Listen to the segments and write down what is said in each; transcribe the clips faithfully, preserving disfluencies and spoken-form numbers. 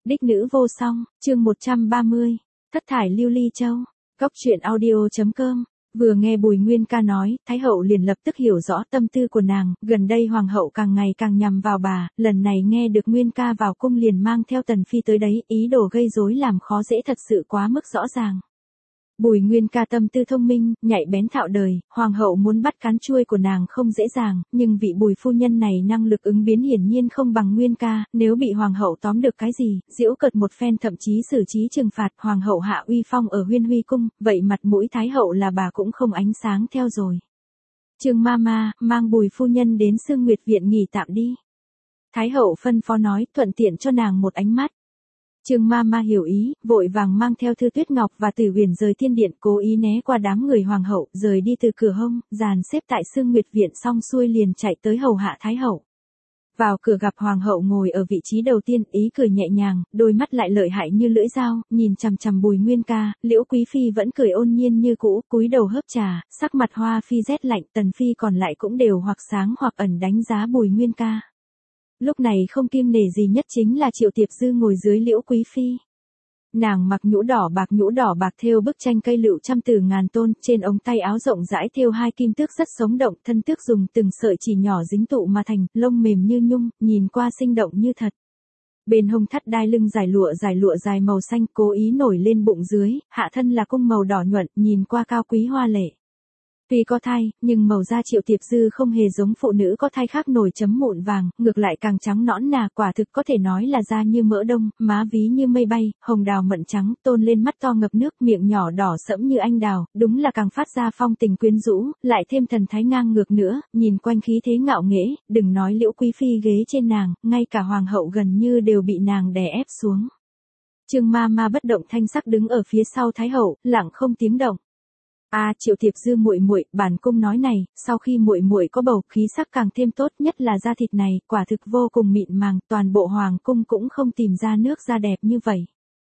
Đích nữ vô song, chương một trăm ba mươi, thất thải lưu ly châu, góc truyện audio.com. Vừa nghe Bùi Nguyên Ca nói, Thái hậu liền lập tức hiểu rõ tâm tư của nàng, gần đây hoàng hậu càng ngày càng nhằm vào bà, lần này nghe được Nguyên Ca vào cung liền mang theo Tần Phi tới đấy, ý đồ gây rối làm khó dễ thật sự quá mức rõ ràng. Bùi Nguyên Ca tâm tư thông minh, nhạy bén thạo đời, hoàng hậu muốn bắt cán chuôi của nàng không dễ dàng, nhưng vị Bùi phu nhân này năng lực ứng biến hiển nhiên không bằng Nguyên Ca, nếu bị hoàng hậu tóm được cái gì, giễu cợt một phen thậm chí xử trí trừng phạt, hoàng hậu hạ uy phong ở Huyên Huy cung, vậy mặt mũi Thái hậu là bà cũng không ánh sáng theo rồi. Trương Mama, mang Bùi phu nhân đến Sương Nguyệt viện nghỉ tạm đi. Thái hậu phân phó nói, thuận tiện cho nàng một ánh mắt. Trương Mama hiểu ý, vội vàng mang theo Thư Tuyết Ngọc và Tử Huyền rời thiên điện, cố ý né qua đám người hoàng hậu, rời đi từ cửa hông, dàn xếp tại Sương Nguyệt viện xong xuôi liền chạy tới hầu hạ Thái hậu. Vào cửa gặp hoàng hậu ngồi ở vị trí đầu tiên, ý cười nhẹ nhàng, đôi mắt lại lợi hại như lưỡi dao, nhìn chằm chằm Bùi Nguyên Ca, Liễu Quý phi vẫn cười ôn nhiên như cũ, cúi đầu hớp trà, sắc mặt Hoa phi rét lạnh, Tần phi còn lại cũng đều hoặc sáng hoặc ẩn đánh giá Bùi Nguyên Ca. Lúc này không kiêng nể gì nhất chính là Triệu Tiệp Dư ngồi dưới Liễu Quý phi. Nàng mặc nhũ đỏ bạc nhũ đỏ bạc thêu bức tranh cây lựu trăm từ ngàn tôn, trên ống tay áo rộng rãi thêu hai kim tước rất sống động, thân tước dùng từng sợi chỉ nhỏ dính tụ mà thành, lông mềm như nhung, nhìn qua sinh động như thật. Bên hông thắt đai lưng dài lụa dài lụa dài màu xanh, cố ý nổi lên bụng dưới, hạ thân là cung màu đỏ nhuận, nhìn qua cao quý hoa lệ. Tuy có thai, nhưng màu da Triệu Tiệp Dư không hề giống phụ nữ có thai khác nổi chấm mụn vàng, ngược lại càng trắng nõn nà, quả thực có thể nói là da như mỡ đông, má ví như mây bay, hồng đào mận trắng, tôn lên mắt to ngập nước, miệng nhỏ đỏ sẫm như anh đào, đúng là càng phát ra phong tình quyến rũ, lại thêm thần thái ngang ngược nữa, nhìn quanh khí thế ngạo nghễ, đừng nói Liễu Quý phi ghế trên nàng, ngay cả hoàng hậu gần như đều bị nàng đè ép xuống. Trương Mama bất động thanh sắc đứng ở phía sau Thái hậu, lặng không tiếng động. A à, Triệu Tiệp Dư muội muội, bản cung nói này, sau khi muội muội có bầu, khí sắc càng thêm tốt, nhất là da thịt này, quả thực vô cùng mịn màng, toàn bộ hoàng cung cũng không tìm ra nước da đẹp như vậy.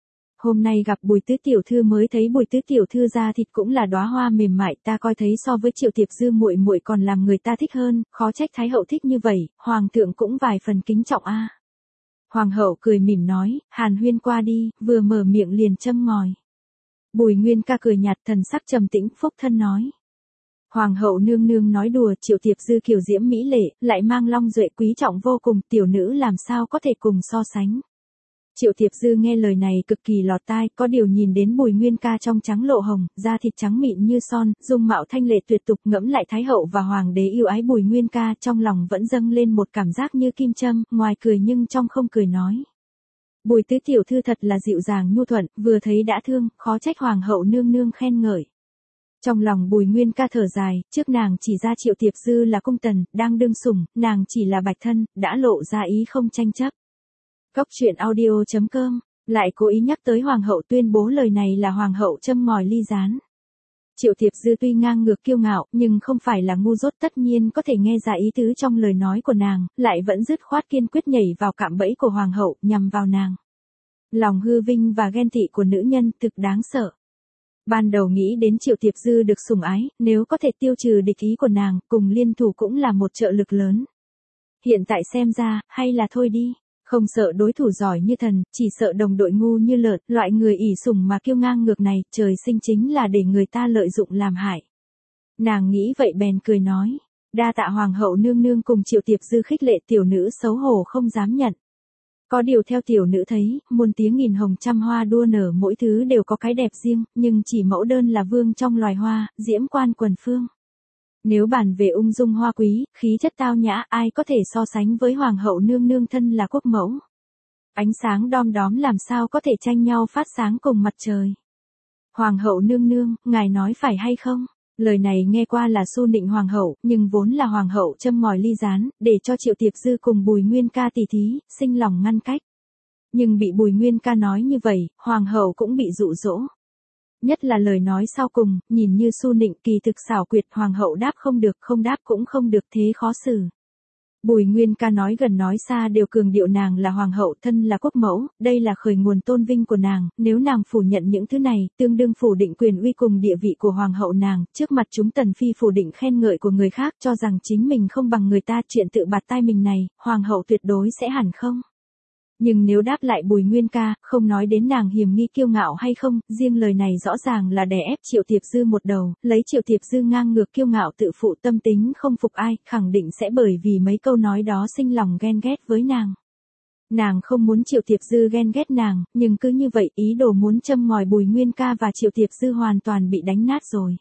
Hôm nay gặp Bùi tứ tiểu thư mới thấy Bùi tứ tiểu thư da thịt cũng là đóa hoa mềm mại, ta coi thấy so với Triệu Tiệp Dư muội muội còn làm người ta thích hơn, khó trách Thái hậu thích như vậy, hoàng thượng cũng vài phần kính trọng a. À. Hoàng hậu cười mỉm nói, hàn huyên qua đi, vừa mở miệng liền châm ngòi. Bùi Nguyên Ca cười nhạt, thần sắc trầm tĩnh, phúc thân nói. Hoàng hậu nương nương nói đùa, Triệu Tiệp Dư kiều diễm mỹ lệ, lại mang long duệ quý trọng vô cùng, tiểu nữ làm sao có thể cùng so sánh. Triệu Tiệp Dư nghe lời này cực kỳ lọt tai, có điều nhìn đến Bùi Nguyên Ca trong trắng lộ hồng, da thịt trắng mịn như son, dung mạo thanh lệ tuyệt tục, ngẫm lại Thái hậu và hoàng đế yêu ái Bùi Nguyên Ca, trong lòng vẫn dâng lên một cảm giác như kim châm, ngoài cười nhưng trong không cười nói. Bùi tứ tiểu thư thật là dịu dàng nhu thuận, vừa thấy đã thương, khó trách hoàng hậu nương nương khen ngợi. Trong lòng Bùi Nguyên Ca thở dài, trước nàng chỉ ra Triệu Tiệp Dư là cung tần, đang đương sủng, nàng chỉ là bạch thân, đã lộ ra ý không tranh chấp. Góc truyện audio.com, lại cố ý nhắc tới hoàng hậu, tuyên bố lời này là hoàng hậu châm ngòi ly gián. Triệu Tiệp Dư tuy ngang ngược kiêu ngạo, nhưng không phải là ngu dốt, tất nhiên có thể nghe ra ý tứ trong lời nói của nàng, lại vẫn dứt khoát kiên quyết nhảy vào cạm bẫy của hoàng hậu, nhằm vào nàng. Lòng hư vinh và ghen tị của nữ nhân thực đáng sợ. Ban đầu nghĩ đến Triệu Tiệp Dư được sủng ái, nếu có thể tiêu trừ địch ý của nàng, cùng liên thủ cũng là một trợ lực lớn. Hiện tại xem ra, hay là thôi đi. Không sợ đối thủ giỏi như thần, chỉ sợ đồng đội ngu như lợn, loại người ỷ sủng mà kiêu ngang ngược này, trời sinh chính là để người ta lợi dụng làm hại. Nàng nghĩ vậy bèn cười nói, đa tạ hoàng hậu nương nương cùng Triệu Tiệp Dư khích lệ, tiểu nữ xấu hổ không dám nhận. Có điều theo tiểu nữ thấy, muôn tiếng nghìn hồng trăm hoa đua nở, mỗi thứ đều có cái đẹp riêng, nhưng chỉ mẫu đơn là vương trong loài hoa, diễm quan quần phương. Nếu bàn về ung dung hoa quý, khí chất tao nhã, ai có thể so sánh với hoàng hậu nương nương thân là quốc mẫu. Ánh sáng đom đóm làm sao có thể tranh nhau phát sáng cùng mặt trời. Hoàng hậu nương nương, ngài nói phải hay không? Lời này nghe qua là xu nịnh hoàng hậu, nhưng vốn là hoàng hậu châm ngòi ly gián, để cho Triệu Tiệp Dư cùng Bùi Nguyên Ca tỉ thí, sinh lòng ngăn cách. Nhưng bị Bùi Nguyên Ca nói như vậy, hoàng hậu cũng bị dụ dỗ. Nhất là lời nói sau cùng, nhìn như xu nịnh, kỳ thực xảo quyệt, hoàng hậu đáp không được, không đáp cũng không được, thế khó xử. Bùi Nguyên Ca nói gần nói xa đều cường điệu nàng là hoàng hậu, thân là quốc mẫu, đây là khởi nguồn tôn vinh của nàng, nếu nàng phủ nhận những thứ này, tương đương phủ định quyền uy cùng địa vị của hoàng hậu nàng, trước mặt chúng tần phi phủ định khen ngợi của người khác, cho rằng chính mình không bằng người ta, chuyện tự bạt tai mình này, hoàng hậu tuyệt đối sẽ hẳn không. Nhưng nếu đáp lại Bùi Nguyên ca, không nói đến nàng hiềm nghi kiêu ngạo hay không, riêng lời này rõ ràng là đè ép Triệu Tiệp Dư một đầu, lấy Triệu Tiệp Dư ngang ngược kiêu ngạo tự phụ tâm tính không phục ai, khẳng định sẽ bởi vì mấy câu nói đó sinh lòng ghen ghét với nàng. Nàng không muốn Triệu Tiệp Dư ghen ghét nàng, nhưng cứ như vậy ý đồ muốn châm ngòi Bùi Nguyên ca và Triệu Tiệp Dư hoàn toàn bị đánh nát rồi.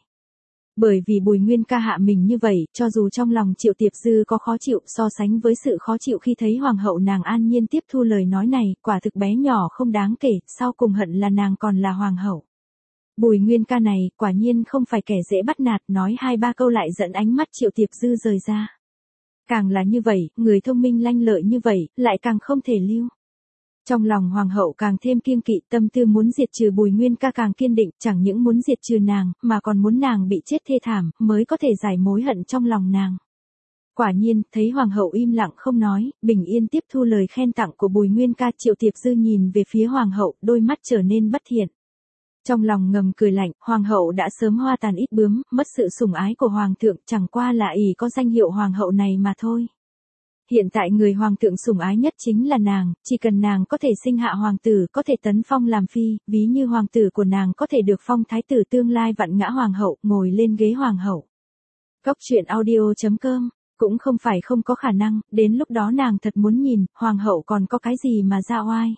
Bởi vì Bùi Nguyên ca hạ mình như vậy, cho dù trong lòng Triệu Tiệp Dư có khó chịu so sánh với sự khó chịu khi thấy hoàng hậu nàng an nhiên tiếp thu lời nói này, quả thực bé nhỏ không đáng kể, sau cùng hận là nàng còn là hoàng hậu. Bùi Nguyên ca này, quả nhiên không phải kẻ dễ bắt nạt, nói hai ba câu lại dẫn ánh mắt Triệu Tiệp Dư rời ra. Càng là như vậy, người thông minh lanh lợi như vậy, lại càng không thể lưu. Trong lòng hoàng hậu càng thêm kiêng kỵ, tâm tư muốn diệt trừ Bùi Nguyên ca càng kiên định, chẳng những muốn diệt trừ nàng, mà còn muốn nàng bị chết thê thảm, mới có thể giải mối hận trong lòng nàng. Quả nhiên, thấy hoàng hậu im lặng không nói, bình yên tiếp thu lời khen tặng của Bùi Nguyên ca, Triệu Tiệp Dư nhìn về phía hoàng hậu, đôi mắt trở nên bất thiện. Trong lòng ngầm cười lạnh, hoàng hậu đã sớm hoa tàn ít bướm, mất sự sủng ái của hoàng thượng, chẳng qua là ỷ có danh hiệu hoàng hậu này mà thôi. Hiện tại người hoàng thượng sủng ái nhất chính là nàng, chỉ cần nàng có thể sinh hạ hoàng tử, có thể tấn phong làm phi, ví như hoàng tử của nàng có thể được phong thái tử tương lai vặn ngã hoàng hậu, ngồi lên ghế hoàng hậu. Góc truyện audio chấm com, cũng không phải không có khả năng, đến lúc đó nàng thật muốn nhìn, hoàng hậu còn có cái gì mà ra oai.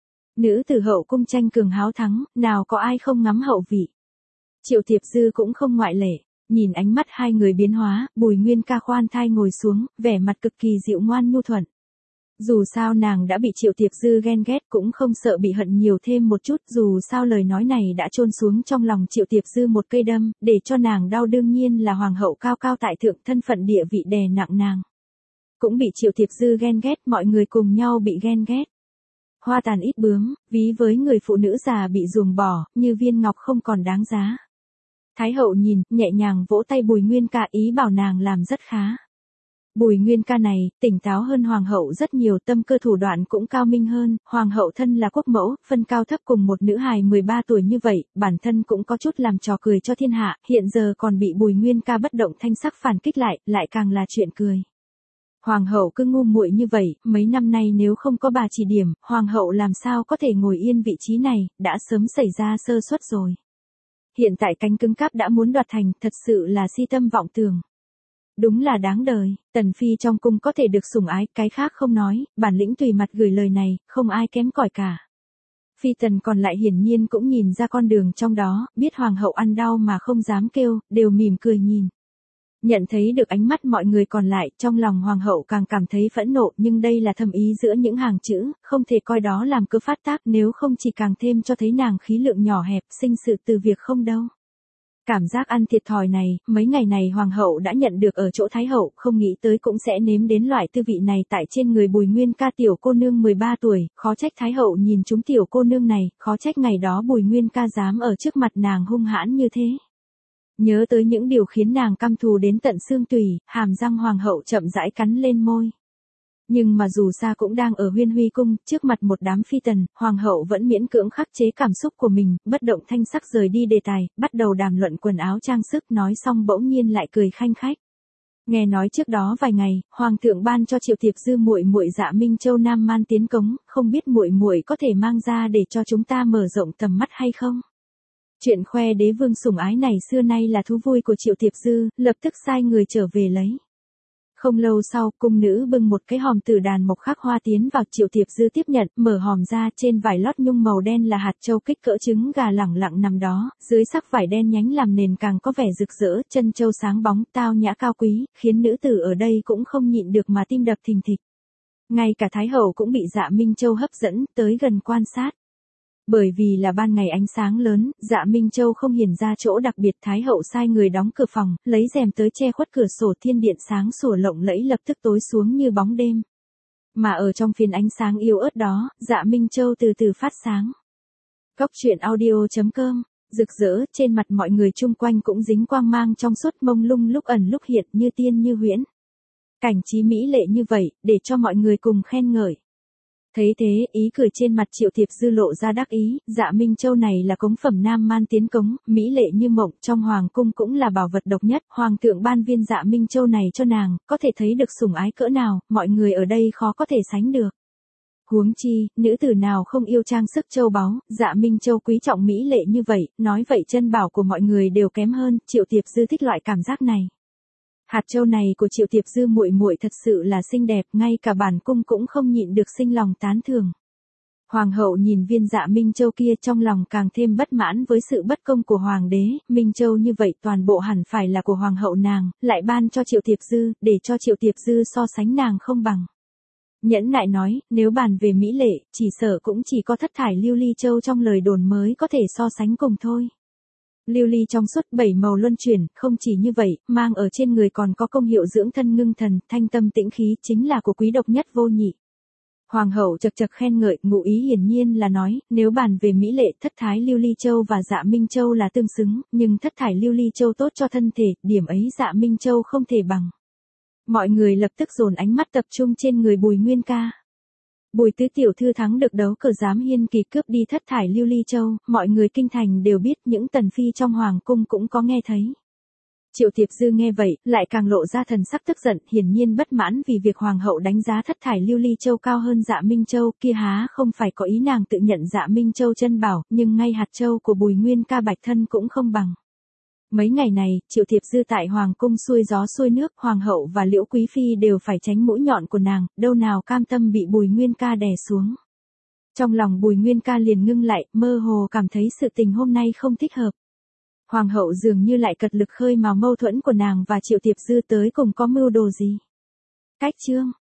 Nữ tử hậu cung tranh cường háo thắng, nào có ai không ngắm hậu vị. Triệu Tiệp Dư cũng không ngoại lệ. Nhìn ánh mắt hai người biến hóa, Bùi Nguyên ca khoan thai ngồi xuống, vẻ mặt cực kỳ dịu ngoan nhu thuận. Dù sao nàng đã bị Triệu Tiệp Dư ghen ghét cũng không sợ bị hận nhiều thêm một chút, dù sao lời nói này đã chôn xuống trong lòng Triệu Tiệp Dư một cây đâm, để cho nàng đau đương nhiên là hoàng hậu cao cao tại thượng, thân phận địa vị đè nặng nàng. Cũng bị Triệu Tiệp Dư ghen ghét, mọi người cùng nhau bị ghen ghét. Hoa tàn ít bướm, ví với người phụ nữ già bị ruồng bỏ, như viên ngọc không còn đáng giá. Thái hậu nhìn, nhẹ nhàng vỗ tay Bùi Nguyên ca, ý bảo nàng làm rất khá. Bùi Nguyên ca này, tỉnh táo hơn hoàng hậu rất nhiều, tâm cơ thủ đoạn cũng cao minh hơn, hoàng hậu thân là quốc mẫu, phân cao thấp cùng một nữ hài mười ba tuổi như vậy, bản thân cũng có chút làm trò cười cho thiên hạ, hiện giờ còn bị Bùi Nguyên ca bất động thanh sắc phản kích lại, lại càng là chuyện cười. Hoàng hậu cứ ngu muội như vậy, mấy năm nay nếu không có bà chỉ điểm, hoàng hậu làm sao có thể ngồi yên vị trí này, đã sớm xảy ra sơ suất rồi. Hiện tại cánh cứng cáp đã muốn đoạt thành, thật sự là si tâm vọng tưởng. Đúng là đáng đời, tần phi trong cung có thể được sủng ái, cái khác không nói, bản lĩnh tùy mặt gửi lời này, không ai kém cỏi cả. Phi tần còn lại hiển nhiên cũng nhìn ra con đường trong đó, biết hoàng hậu ăn đau mà không dám kêu, đều mỉm cười nhìn. Nhận thấy được ánh mắt mọi người còn lại, trong lòng hoàng hậu càng cảm thấy phẫn nộ, nhưng đây là thâm ý giữa những hàng chữ, không thể coi đó làm cớ phát tác, nếu không chỉ càng thêm cho thấy nàng khí lượng nhỏ hẹp, sinh sự từ việc không đâu. Cảm giác ăn thiệt thòi này, mấy ngày này hoàng hậu đã nhận được ở chỗ thái hậu, không nghĩ tới cũng sẽ nếm đến loại tư vị này tại trên người Bùi Nguyên ca, tiểu cô nương mười ba tuổi, khó trách thái hậu nhìn chúng tiểu cô nương này, khó trách ngày đó Bùi Nguyên ca dám ở trước mặt nàng hung hãn như thế. Nhớ tới những điều khiến nàng căm thù đến tận xương tủy, hàm răng hoàng hậu chậm rãi cắn lên môi. Nhưng mà dù sao cũng đang ở Huyên Huy cung, trước mặt một đám phi tần, hoàng hậu vẫn miễn cưỡng khắc chế cảm xúc của mình, bất động thanh sắc rời đi đề tài, bắt đầu đàm luận quần áo trang sức, nói xong bỗng nhiên lại cười khanh khách. Nghe nói trước đó vài ngày, hoàng thượng ban cho Triệu Tiệp Dư muội muội Dạ Minh Châu Nam Man tiến cống, không biết muội muội có thể mang ra để cho chúng ta mở rộng tầm mắt hay không? Chuyện khoe đế vương sủng ái này xưa nay là thú vui của Triệu Tiệp Dư, lập tức sai người trở về lấy. Không lâu sau, cung nữ bưng một cái hòm tử đàn mộc khắc hoa tiến vào, Triệu Tiệp Dư tiếp nhận, mở hòm ra, trên vải lót nhung màu đen là hạt châu kích cỡ trứng gà lẳng lặng nằm đó, dưới sắc vải đen nhánh làm nền càng có vẻ rực rỡ, chân châu sáng bóng, tao nhã cao quý, khiến nữ tử ở đây cũng không nhịn được mà tim đập thình thịch. Ngay cả thái hậu cũng bị Dạ Minh Châu hấp dẫn, tới gần quan sát. Bởi vì là ban ngày ánh sáng lớn, Dạ Minh Châu không hiển ra chỗ đặc biệt, thái hậu sai người đóng cửa phòng, lấy rèm tới che khuất cửa sổ, thiên điện sáng sủa lộng lẫy lập tức tối xuống như bóng đêm. Mà ở trong phiến ánh sáng yếu ớt đó, Dạ Minh Châu từ từ phát sáng. Góc truyện audio chấm com, rực rỡ, trên mặt mọi người chung quanh cũng dính quang mang trong suốt, mông lung lúc ẩn lúc hiện, như tiên như huyễn. Cảnh trí mỹ lệ như vậy, để cho mọi người cùng khen ngợi. Thấy thế, ý cười trên mặt Triệu Tiệp Dư lộ ra đắc ý, Dạ Minh Châu này là cống phẩm Nam Man tiến cống, mỹ lệ như mộng, trong hoàng cung cũng là bảo vật độc nhất, hoàng thượng ban viên Dạ Minh Châu này cho nàng, có thể thấy được sủng ái cỡ nào, mọi người ở đây khó có thể sánh được. Huống chi, nữ tử nào không yêu trang sức châu báu, Dạ Minh Châu quý trọng mỹ lệ như vậy, nói vậy chân bảo của mọi người đều kém hơn, Triệu Tiệp Dư thích loại cảm giác này. Hạt châu này của Triệu Tiệp Dư muội muội thật sự là xinh đẹp, ngay cả bản cung cũng không nhịn được sinh lòng tán thưởng. Hoàng hậu nhìn viên Dạ Minh Châu kia trong lòng càng thêm bất mãn với sự bất công của hoàng đế, Minh Châu như vậy toàn bộ hẳn phải là của hoàng hậu nàng, lại ban cho Triệu Tiệp Dư, để cho Triệu Tiệp Dư so sánh nàng không bằng. Nhẫn nại nói, nếu bàn về mỹ lệ, chỉ sợ cũng chỉ có thất thải lưu ly châu trong lời đồn mới có thể so sánh cùng thôi. Lưu ly trong suốt bảy màu luân chuyển, không chỉ như vậy, mang ở trên người còn có công hiệu dưỡng thân ngưng thần, thanh tâm tĩnh khí, chính là của quý độc nhất vô nhị. Hoàng hậu chật chật khen ngợi, ngụ ý hiển nhiên là nói, nếu bàn về mỹ lệ, thất thái lưu ly châu và Dạ Minh Châu là tương xứng, nhưng thất thải lưu ly châu tốt cho thân thể, điểm ấy Dạ Minh Châu không thể bằng. Mọi người lập tức dồn ánh mắt tập trung trên người Bùi Nguyên Ca. Bùi tứ tiểu thư thắng được đấu cờ giám hiên kỳ cướp đi thất thải lưu ly châu, mọi người kinh thành đều biết, những tần phi trong hoàng cung cũng có nghe thấy. Triệu Tiệp Dư nghe vậy, lại càng lộ ra thần sắc tức giận, hiển nhiên bất mãn vì việc hoàng hậu đánh giá thất thải lưu ly châu cao hơn Dạ Minh Châu, kia há không phải có ý nàng tự nhận Dạ Minh Châu chân bảo, nhưng ngay hạt châu của Bùi Nguyên Ca bạch thân cũng không bằng. Mấy ngày này, Triệu Tiệp Dư tại hoàng cung xuôi gió xuôi nước, hoàng hậu và Liễu Quý phi đều phải tránh mũi nhọn của nàng, đâu nào cam tâm bị Bùi Nguyên Ca đè xuống. Trong lòng Bùi Nguyên Ca liền ngưng lại, mơ hồ cảm thấy sự tình hôm nay không thích hợp. Hoàng hậu dường như lại cật lực khơi mào mâu thuẫn của nàng và Triệu Tiệp Dư tới cùng có mưu đồ gì. Cách chương